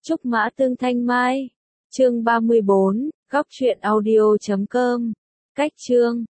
Trúc Mã Tương Thanh Mai. Chương 34, góc truyện audio.com. Cách chương